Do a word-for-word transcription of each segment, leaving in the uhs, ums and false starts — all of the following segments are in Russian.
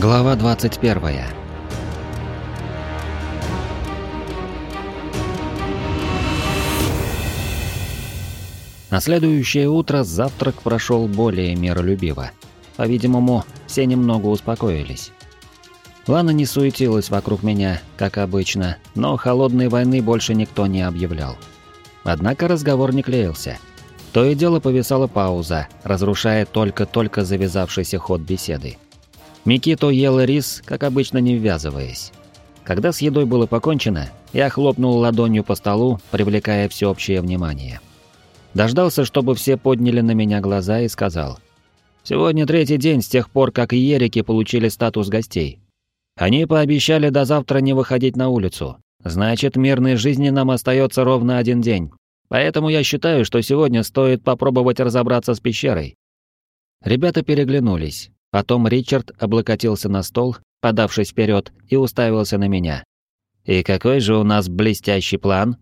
Глава двадцать первая. На следующее утро завтрак прошел более миролюбиво. По-видимому, все немного успокоились. Лана не суетилась вокруг меня, как обычно, но холодной войны больше никто не объявлял. Однако разговор не клеился. То и дело повисала пауза, разрушая только-только завязавшийся ход беседы. Микито ел рис, как обычно, не ввязываясь. Когда с едой было покончено, я хлопнул ладонью по столу, привлекая всеобщее внимание. Дождался, чтобы все подняли на меня глаза, и сказал: «Сегодня третий день с тех пор, как иерики получили статус гостей. Они пообещали до завтра не выходить на улицу. Значит, мирной жизни нам остается ровно один день. Поэтому я считаю, что сегодня стоит попробовать разобраться с пещерой». Ребята переглянулись. Потом Ричард облокотился на стол, подавшись вперед, и уставился на меня. «И какой же у нас блестящий план?»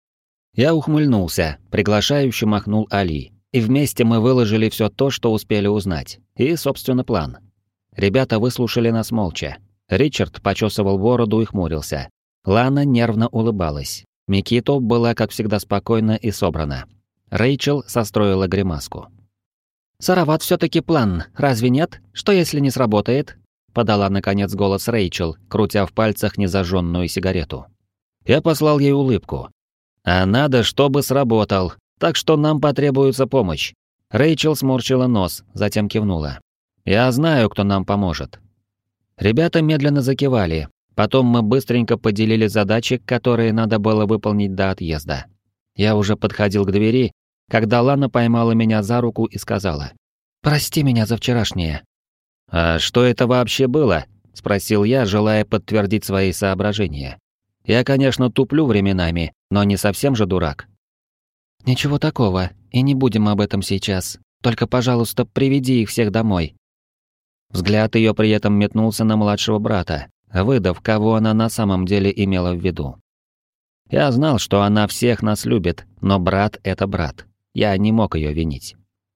Я ухмыльнулся, приглашающе махнул Али, и вместе мы выложили все то, что успели узнать, и, собственно, план. Ребята выслушали нас молча. Ричард почесывал бороду и хмурился. Лана нервно улыбалась. Микито была, как всегда, спокойна и собрана. Рэйчел состроила гримаску. «Сарават все-таки план, разве нет? Что если не сработает?» Подала, наконец, голос Рэйчел, крутя в пальцах незажженную сигарету. Я послал ей улыбку. «А надо, чтобы сработал, так что нам потребуется помощь». Рэйчел сморщила нос, затем кивнула. «Я знаю, кто нам поможет». Ребята медленно закивали. Потом мы быстренько поделили задачи, которые надо было выполнить до отъезда. Я уже подходил к двери, когда Лана поймала меня за руку и сказала: «Прости меня за вчерашнее». «А что это вообще было?» — спросил я, желая подтвердить свои соображения. «Я, конечно, туплю временами, но не совсем же дурак». «Ничего такого, и не будем об этом сейчас. Только, пожалуйста, приведи их всех домой». Взгляд ее при этом метнулся на младшего брата, выдав, кого она на самом деле имела в виду. Я знал, что она всех нас любит, но брат — это брат. Я не мог ее винить.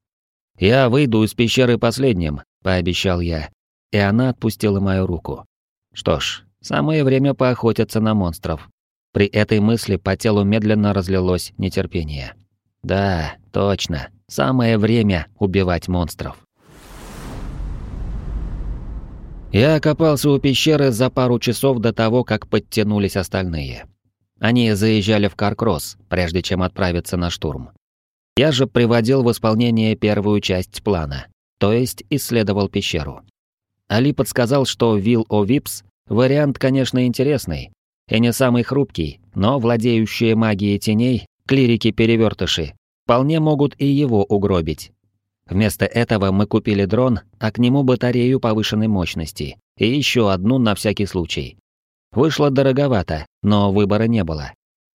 «Я выйду из пещеры последним», — пообещал я, и она отпустила мою руку. Что ж, самое время поохотиться на монстров. При этой мысли по телу медленно разлилось нетерпение. Да, точно, самое время убивать монстров. Я окопался у пещеры за пару часов до того, как подтянулись остальные. Они заезжали в Каркросс, прежде чем отправиться на штурм. Я же приводил в исполнение первую часть плана, то есть исследовал пещеру. Али подсказал, что Вил-О-Випс вариант, конечно, интересный, и не самый хрупкий, но владеющие магией теней, клирики-перевертыши, вполне могут и его угробить. Вместо этого мы купили дрон, а к нему батарею повышенной мощности и еще одну на всякий случай. Вышло дороговато, но выбора не было.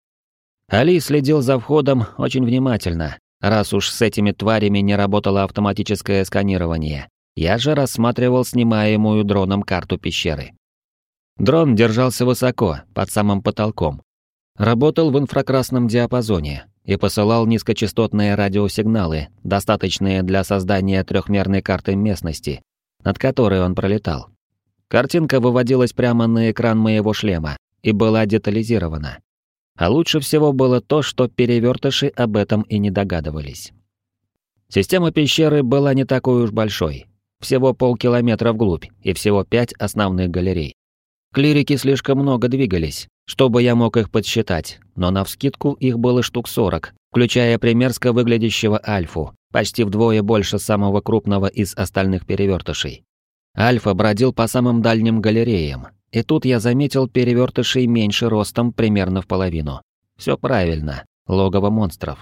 Али следил за входом очень внимательно, раз уж с этими тварями не работало автоматическое сканирование. Я же рассматривал снимаемую дроном карту пещеры. Дрон держался высоко, под самым потолком. Работал в инфракрасном диапазоне и посылал низкочастотные радиосигналы, достаточные для создания трехмерной карты местности, над которой он пролетал. Картинка выводилась прямо на экран моего шлема и была детализирована. А лучше всего было то, что перевертыши об этом и не догадывались. Система пещеры была не такой уж большой. Всего полкилометра вглубь и всего пять основных галерей. Клирики слишком много двигались, чтобы я мог их подсчитать, но навскидку их было штук сорок, включая примерзко выглядящего Альфу, почти вдвое больше самого крупного из остальных перевертышей. Альфа бродил по самым дальним галереям, и тут я заметил перевертышей меньше ростом примерно в половину. Все правильно, логово монстров.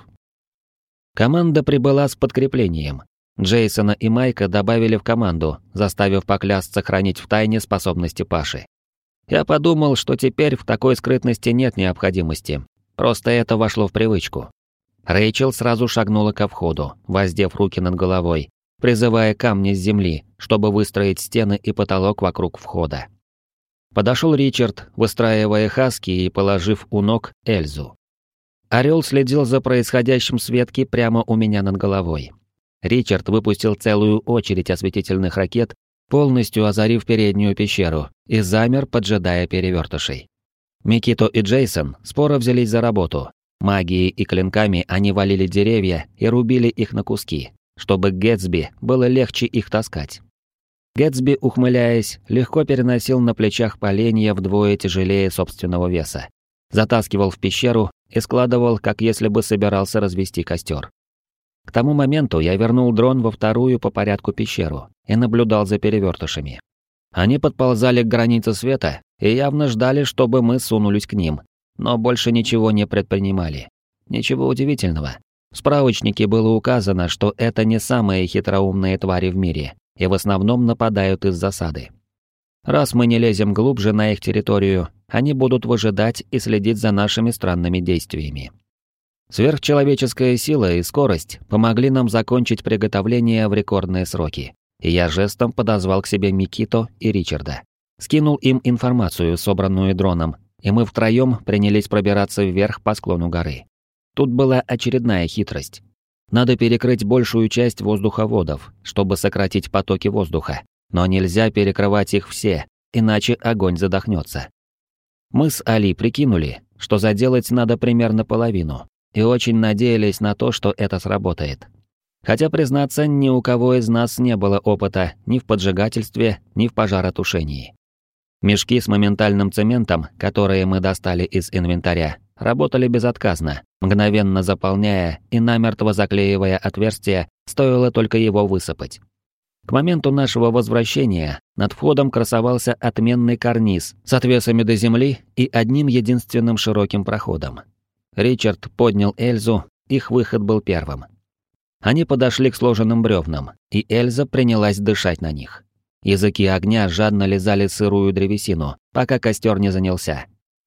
Команда прибыла с подкреплением. Джейсона и Майка добавили в команду, заставив поклясться хранить в тайне способности Паши. Я подумал, что теперь в такой скрытности нет необходимости, просто это вошло в привычку. Рэйчел сразу шагнула ко входу, воздев руки над головой, призывая камни с земли, чтобы выстроить стены и потолок вокруг входа. Подошел Ричард, выстраивая хаски и положив у ног Эльзу. Орел следил за происходящим с ветки прямо у меня над головой. Ричард выпустил целую очередь осветительных ракет, полностью озарив переднюю пещеру, и замер, поджидая перевертышей. Микито и Джейсон споро взялись за работу. Магией и клинками они валили деревья и рубили их на куски, чтобы Гэтсби было легче их таскать. Гэтсби, ухмыляясь, легко переносил на плечах поленья вдвое тяжелее собственного веса, затаскивал в пещеру и складывал, как если бы собирался развести костер. К тому моменту я вернул дрон во вторую по порядку пещеру и наблюдал за перевертышами. Они подползали к границе света и явно ждали, чтобы мы сунулись к ним, но больше ничего не предпринимали. Ничего удивительного. В справочнике было указано, что это не самые хитроумные твари в мире и в основном нападают из засады. Раз мы не лезем глубже на их территорию, они будут выжидать и следить за нашими странными действиями. Сверхчеловеческая сила и скорость помогли нам закончить приготовление в рекордные сроки, и я жестом подозвал к себе Микито и Ричарда. Скинул им информацию, собранную дроном, и мы втроем принялись пробираться вверх по склону горы. Тут была очередная хитрость. Надо перекрыть большую часть воздуховодов, чтобы сократить потоки воздуха, но нельзя перекрывать их все, иначе огонь задохнется. Мы с Али прикинули, что заделать надо примерно половину, и очень надеялись на то, что это сработает. Хотя, признаться, ни у кого из нас не было опыта ни в поджигательстве, ни в пожаротушении. Мешки с моментальным цементом, которые мы достали из инвентаря, работали безотказно, мгновенно заполняя и намертво заклеивая отверстия, стоило только его высыпать. К моменту нашего возвращения над входом красовался отменный карниз с отвесами до земли и одним единственным широким проходом. Ричард поднял Эльзу, их выход был первым. Они подошли к сложенным бревнам, и Эльза принялась дышать на них. Языки огня жадно лизали сырую древесину, пока костер не занялся.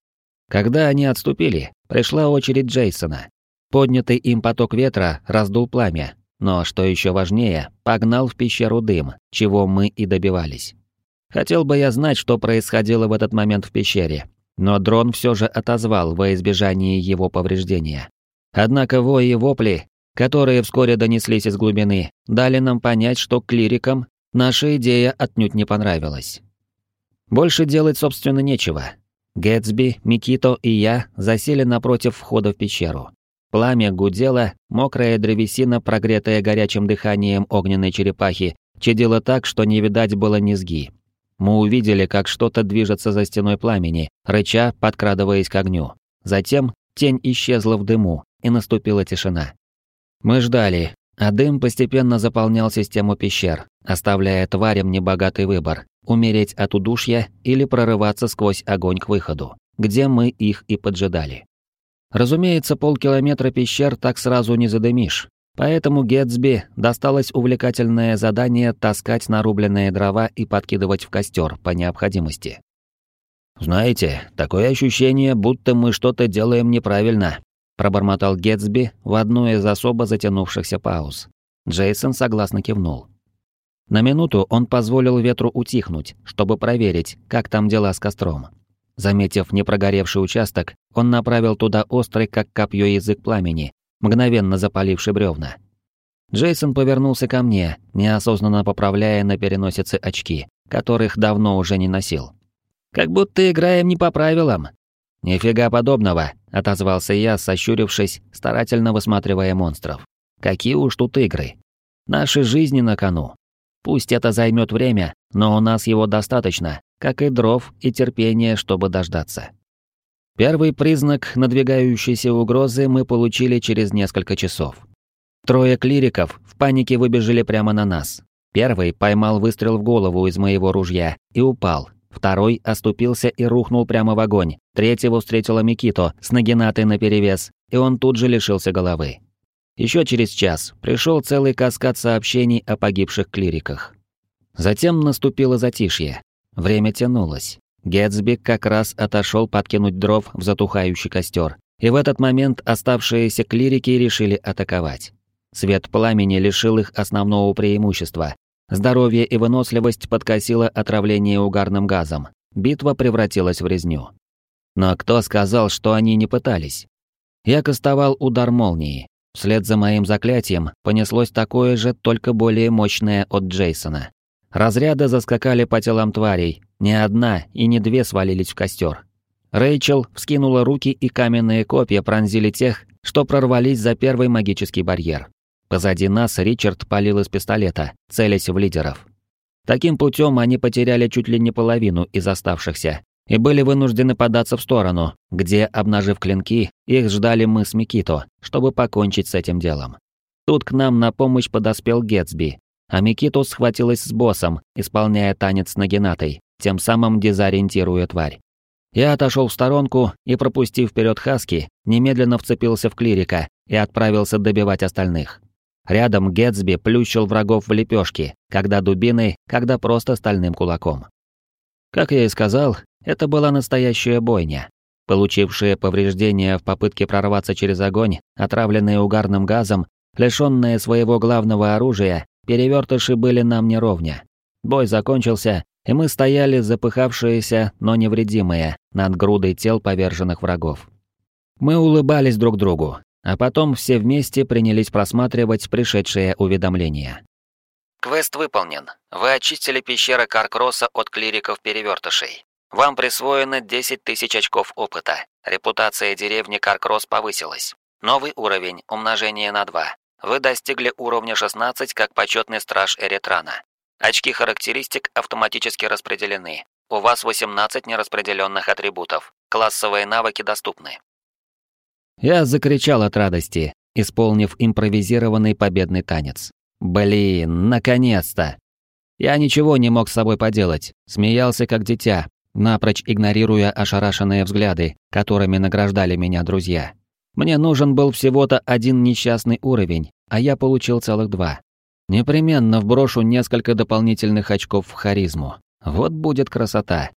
Когда они отступили, пришла очередь Джейсона. Поднятый им поток ветра раздул пламя, но, что еще важнее, погнал в пещеру дым, чего мы и добивались. Хотел бы я знать, что происходило в этот момент в пещере, но дрон все же отозвал во избежание его повреждения. Однако вой и вопли, которые вскоре донеслись из глубины, дали нам понять, что клирикам наша идея отнюдь не понравилась. Больше делать, собственно, нечего. Гэтсби, Микито и я засели напротив входа в пещеру. Пламя гудело, мокрая древесина, прогретая горячим дыханием огненной черепахи, чадила так, что не видать было низги. Мы увидели, как что-то движется за стеной пламени, рыча, подкрадываясь к огню. Затем тень исчезла в дыму, и наступила тишина. Мы ждали, а дым постепенно заполнял систему пещер, оставляя тварям небогатый выбор – умереть от удушья или прорываться сквозь огонь к выходу, где мы их и поджидали. Разумеется, полкилометра пещер так сразу не задымишь, поэтому Гэтсби досталось увлекательное задание таскать нарубленные дрова и подкидывать в костер по необходимости. «Знаете, такое ощущение, будто мы что-то делаем неправильно», пробормотал Гэтсби в одну из особо затянувшихся пауз. Джейсон согласно кивнул. На минуту он позволил ветру утихнуть, чтобы проверить, как там дела с костром. Заметив непрогоревший участок, он направил туда острый, как копье, язык пламени, мгновенно запаливший бревна. Джейсон повернулся ко мне, неосознанно поправляя на переносице очки, которых давно уже не носил. «Как будто играем не по правилам». «Нифига подобного», — отозвался я, сощурившись, старательно высматривая монстров. «Какие уж тут игры. Наши жизни на кону. Пусть это займет время, но у нас его достаточно, как и дров и терпения, чтобы дождаться». Первый признак надвигающейся угрозы мы получили через несколько часов. Трое клириков в панике выбежали прямо на нас. Первый поймал выстрел в голову из моего ружья и упал. Второй оступился и рухнул прямо в огонь. Третьего встретила Микито с нагинатой наперевес, и он тут же лишился головы. Еще через час пришел целый каскад сообщений о погибших клириках. Затем наступило затишье. Время тянулось. Гэтсби как раз отошел подкинуть дров в затухающий костер, и в этот момент оставшиеся клирики решили атаковать. Свет пламени лишил их основного преимущества. Здоровье и выносливость подкосило отравление угарным газом. Битва превратилась в резню. Но кто сказал, что они не пытались? Я кастовал удар молнии. Вслед за моим заклятием понеслось такое же, только более мощное от Джейсона. Разряды заскакали по телам тварей, ни одна и не две свалились в костер. Рэйчел вскинула руки, и каменные копья пронзили тех, что прорвались за первый магический барьер. Позади нас Ричард палил из пистолета, целясь в лидеров. Таким путем они потеряли чуть ли не половину из оставшихся и были вынуждены податься в сторону, где, обнажив клинки, их ждали мы с Микито, чтобы покончить с этим делом. Тут к нам на помощь подоспел Гетсби, а Микито схватилась с боссом, исполняя танец с Нагинатой, тем самым дезориентируя тварь. Я отошел в сторонку и, пропустив вперед Хаски, немедленно вцепился в клирика и отправился добивать остальных. Рядом Гетсби плющил врагов в лепешки, когда дубиной, когда просто стальным кулаком. Как я и сказал, это была настоящая бойня. Получившие повреждения в попытке прорваться через огонь, отравленные угарным газом, лишённые своего главного оружия, перевертыши были нам не ровня. Бой закончился, и мы стояли запыхавшиеся, но невредимые, над грудой тел поверженных врагов. Мы улыбались друг другу, а потом все вместе принялись просматривать пришедшие уведомления. Квест выполнен. Вы очистили пещеры Каркросса от клириков-перевертышей. Вам присвоено десять тысяч очков опыта. Репутация деревни Каркросс повысилась. Новый уровень, умножение на два. Вы достигли уровня шестнадцать как почетный страж Эритрана. Очки характеристик автоматически распределены. У вас восемнадцать нераспределенных атрибутов. Классовые навыки доступны. Я закричал от радости, исполнив импровизированный победный танец. Блин, наконец-то! Я ничего не мог с собой поделать, смеялся как дитя, напрочь игнорируя ошарашенные взгляды, которыми награждали меня друзья. Мне нужен был всего-то один несчастный уровень, а я получил целых два. Непременно вброшу несколько дополнительных очков в харизму. Вот будет красота.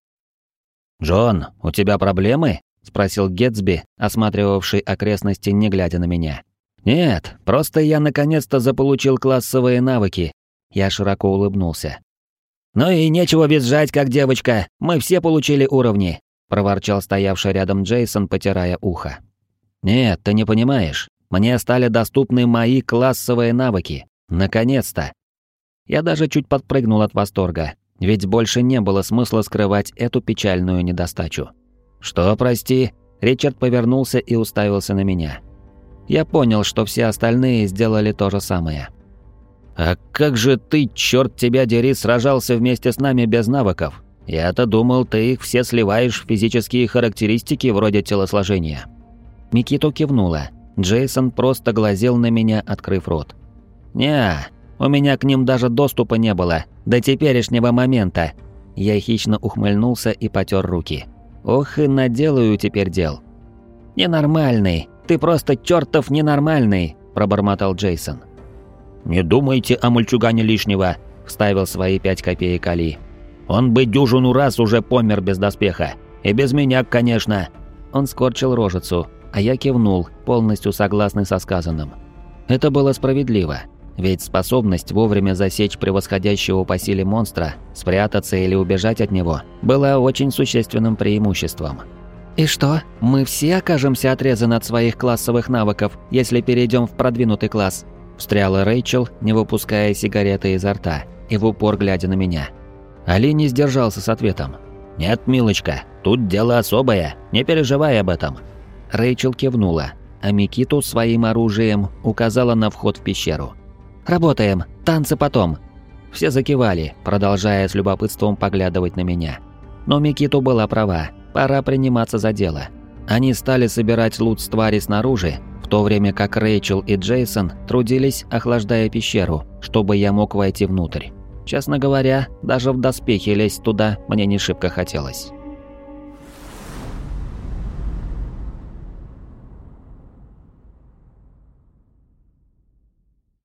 «Джон, у тебя проблемы?» — спросил Гетсби, осматривавший окрестности, не глядя на меня. «Нет, просто я наконец-то заполучил классовые навыки». Я широко улыбнулся. «Ну и нечего визжать, как девочка, мы все получили уровни», — проворчал стоявший рядом Джейсон, потирая ухо. «Нет, ты не понимаешь, мне стали доступны мои классовые навыки. Наконец-то!» Я даже чуть подпрыгнул от восторга, ведь больше не было смысла скрывать эту печальную недостачу. «Что, прости?» Ричард повернулся и уставился на меня. Я понял, что все остальные сделали то же самое. «А как же ты, черт тебя дери, сражался вместе с нами без навыков? Я-то думал, ты их все сливаешь в физические характеристики вроде телосложения». Микито кивнула. Джейсон просто глазел на меня, открыв рот. «Не, у меня к ним даже доступа не было, до теперешнего момента». Я хищно ухмыльнулся и потер руки. «Ох и наделаю теперь дел». «Ненормальный, ты просто чертов ненормальный», – пробормотал Джейсон. «Не думайте о мальчугане лишнего», – вставил свои пять копеек Али. «Он бы дюжину раз уже помер без доспеха. И без меня, конечно». Он скорчил рожицу, а я кивнул, полностью согласный со сказанным. Это было справедливо. Ведь способность вовремя засечь превосходящего по силе монстра, спрятаться или убежать от него, была очень существенным преимуществом. «И что, мы все окажемся отрезаны от своих классовых навыков, если перейдем в продвинутый класс?» – встряла Рэйчел, не выпуская сигареты изо рта и в упор глядя на меня. Али не сдержался с ответом. «Нет, милочка, тут дело особое, не переживай об этом». Рэйчел кивнула, а Микиту своим оружием указала на вход в пещеру. «Работаем, танцы потом». Все закивали, продолжая с любопытством поглядывать на меня. Но Микиту была права, пора приниматься за дело. Они стали собирать лут с твари снаружи, в то время как Рэйчел и Джейсон трудились, охлаждая пещеру, чтобы я мог войти внутрь. Честно говоря, даже в доспехи лезть туда мне не шибко хотелось.